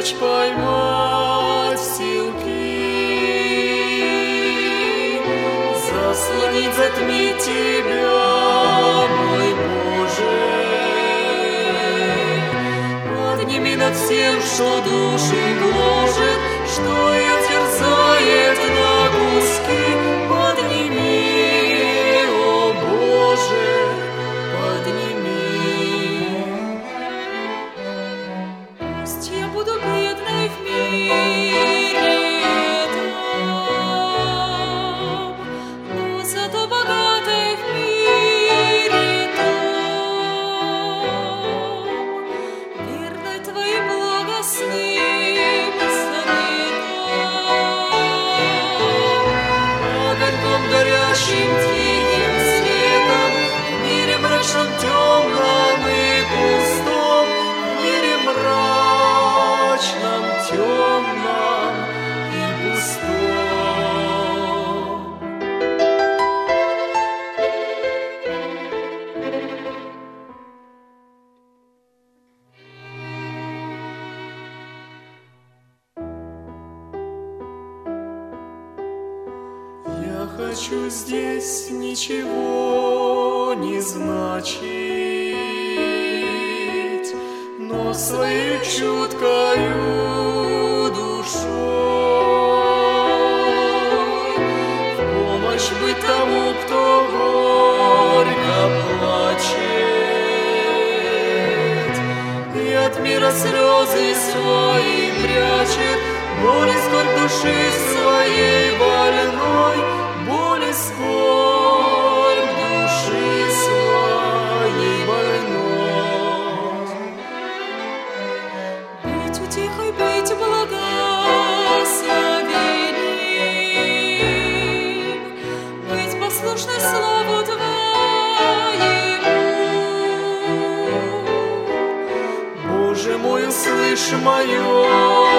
прочь поймать силки, заслонить, затмить Тебя, мой Боже. Подними над всем, что душу гложет, что ее терзает на куски. Подними, о Боже, подними. Пусть я буду бедной в мире том, но зато богатой в мире том, верной Твоим благостным заветам, огоньком горящим тихим светом в мире мрачном, темном и пустом, в мире мрачном, темном и пустом. Я хочу здесь ничего не значить, но своей чуткою душой в помощь быть тому, кто горько плачет и от мира слезы свои прячет, боль и скорбь души своей больной, боль и скорбь души своей больной. Быть утехой, быть благословением, быть послушной слову Твоему. Боже мой, услышь мое